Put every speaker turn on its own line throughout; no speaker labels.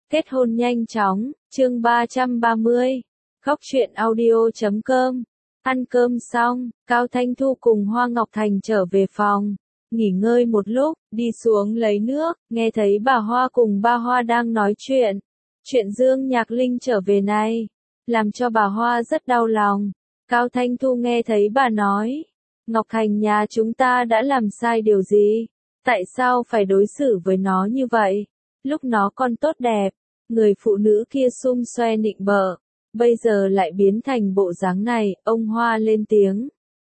Kết hôn nhanh chóng, chương 330. Góc truyện audio.com. Ăn cơm xong, Cao Thanh Thu cùng Hoa Ngọc Thành trở về phòng, nghỉ ngơi một lúc, đi xuống lấy nước, nghe thấy bà Hoa cùng ba Hoa đang nói chuyện. Chuyện Dương Nhạc Linh trở về này, làm cho bà Hoa rất đau lòng. Cao Thanh Thu nghe thấy bà nói, Ngọc Thành nhà chúng ta đã làm sai điều gì? Tại sao phải đối xử với nó như vậy? Lúc nó còn tốt đẹp, người phụ nữ kia xum xoe nịnh bợ, bây giờ lại biến thành bộ dáng này, ông Hoa lên tiếng.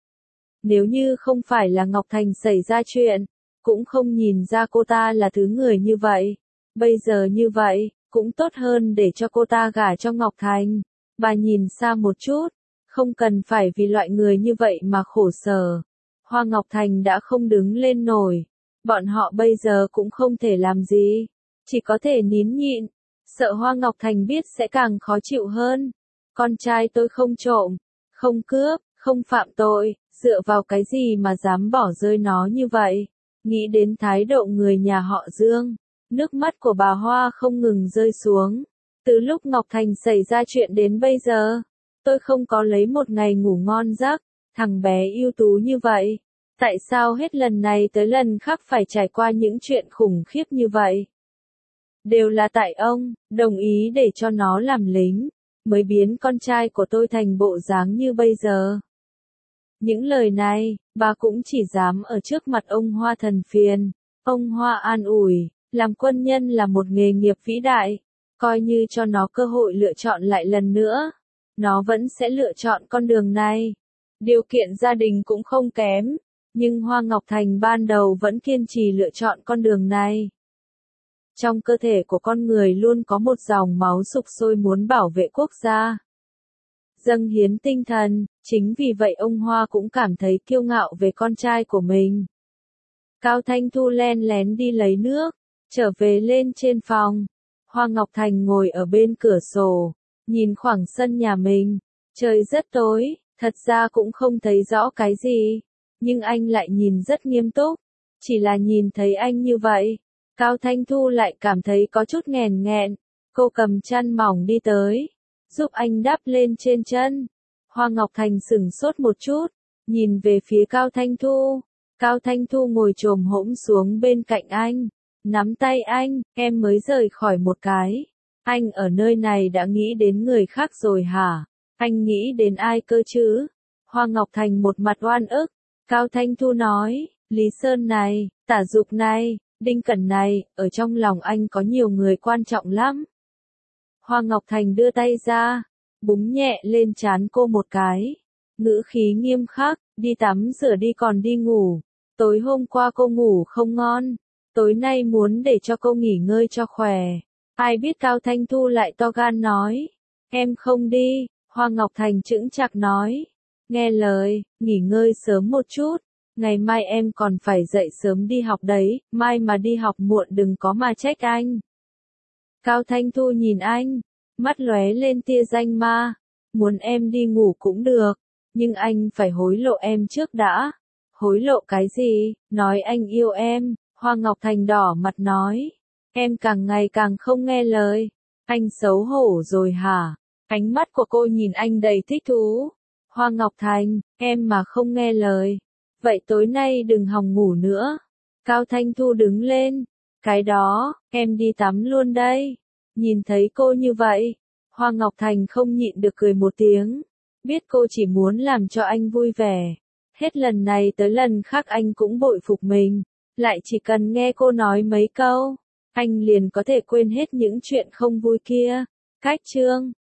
Nếu như không phải là Ngọc Thành xảy ra chuyện, cũng không nhìn ra cô ta là thứ người như vậy. Bây giờ như vậy, cũng tốt hơn để cho cô ta gả cho Ngọc Thành. Bà nhìn xa một chút, không cần phải vì loại người như vậy mà khổ sở. Hoa Ngọc Thành đã không đứng lên nổi, bọn họ bây giờ cũng không thể làm gì, chỉ có thể nín nhịn, sợ Hoa Ngọc Thành biết sẽ càng khó chịu hơn. Con trai tôi không trộm, không cướp, không phạm tội, dựa vào cái gì mà dám bỏ rơi nó như vậy? Nghĩ đến thái độ người nhà họ Dương, nước mắt của bà Hoa không ngừng rơi xuống. Từ lúc Ngọc Thành xảy ra chuyện đến bây giờ, tôi không có lấy một ngày ngủ ngon giấc, thằng bé ưu tú như vậy. Tại sao hết lần này tới lần khác phải trải qua những chuyện khủng khiếp như vậy? Đều là tại ông, đồng ý để cho nó làm lính, mới biến con trai của tôi thành bộ dáng như bây giờ. Những lời này, bà cũng chỉ dám ở trước mặt ông Hoa thần phiền. Ông Hoa an ủi, làm quân nhân là một nghề nghiệp vĩ đại, coi như cho nó cơ hội lựa chọn lại lần nữa, nó vẫn sẽ lựa chọn con đường này. Điều kiện gia đình cũng không kém, nhưng Hoa Ngọc Thành ban đầu vẫn kiên trì lựa chọn con đường này. Trong cơ thể của con người luôn có một dòng máu sục sôi muốn bảo vệ quốc gia, dâng hiến tinh thần, chính vì vậy ông Hoa cũng cảm thấy kiêu ngạo về con trai của mình. Cao Thanh Thu len lén đi lấy nước, trở về lên trên phòng. Hoa Ngọc Thành ngồi ở bên cửa sổ, nhìn khoảng sân nhà mình. Trời rất tối, thật ra cũng không thấy rõ cái gì, nhưng anh lại nhìn rất nghiêm túc. Chỉ là nhìn thấy anh như vậy, Cao Thanh Thu lại cảm thấy có chút nghèn nghẹn. Cô cầm chăn mỏng đi tới, giúp anh đắp lên trên chân. Hoa Ngọc Thành sửng sốt một chút, nhìn về phía Cao Thanh Thu. Cao Thanh Thu ngồi chồm hổm xuống bên cạnh anh, nắm tay anh, em mới rời khỏi một cái. Anh ở nơi này đã nghĩ đến người khác rồi hả? Anh nghĩ đến ai cơ chứ? Hoa Ngọc Thành một mặt oan ức. Cao Thanh Thu nói, Lý Sơn này, Tả Dục này, Đinh Cẩn này, ở trong lòng anh có nhiều người quan trọng lắm. Hoa Ngọc Thành đưa tay ra, búng nhẹ lên trán cô một cái. Ngữ khí nghiêm khắc, đi tắm rửa đi còn đi ngủ. Tối hôm qua cô ngủ không ngon, tối nay muốn để cho cô nghỉ ngơi cho khỏe. Ai biết Cao Thanh Thu lại to gan nói, em không đi. Hoa Ngọc Thành chững chạc nói, nghe lời, nghỉ ngơi sớm một chút, ngày mai em còn phải dậy sớm đi học đấy, mai mà đi học muộn đừng có mà trách anh. Cao Thanh Thu nhìn anh, mắt lóe lên tia danh ma, muốn em đi ngủ cũng được, nhưng anh phải hối lộ em trước đã. Hối lộ cái gì? Nói anh yêu em. Hoa Ngọc Thành đỏ mặt nói, em càng ngày càng không nghe lời. Anh xấu hổ rồi hả? Ánh mắt của cô nhìn anh đầy thích thú. Hoa Ngọc Thành, em mà không nghe lời, vậy tối nay đừng hòng ngủ nữa. Cao Thanh Thu đứng lên, cái đó, em đi tắm luôn đây. Nhìn thấy cô như vậy, Hoa Ngọc Thành không nhịn được cười một tiếng, biết cô chỉ muốn làm cho anh vui vẻ. Hết lần này tới lần khác anh cũng bội phục mình, lại chỉ cần nghe cô nói mấy câu, anh liền có thể quên hết những chuyện không vui kia. Cách chương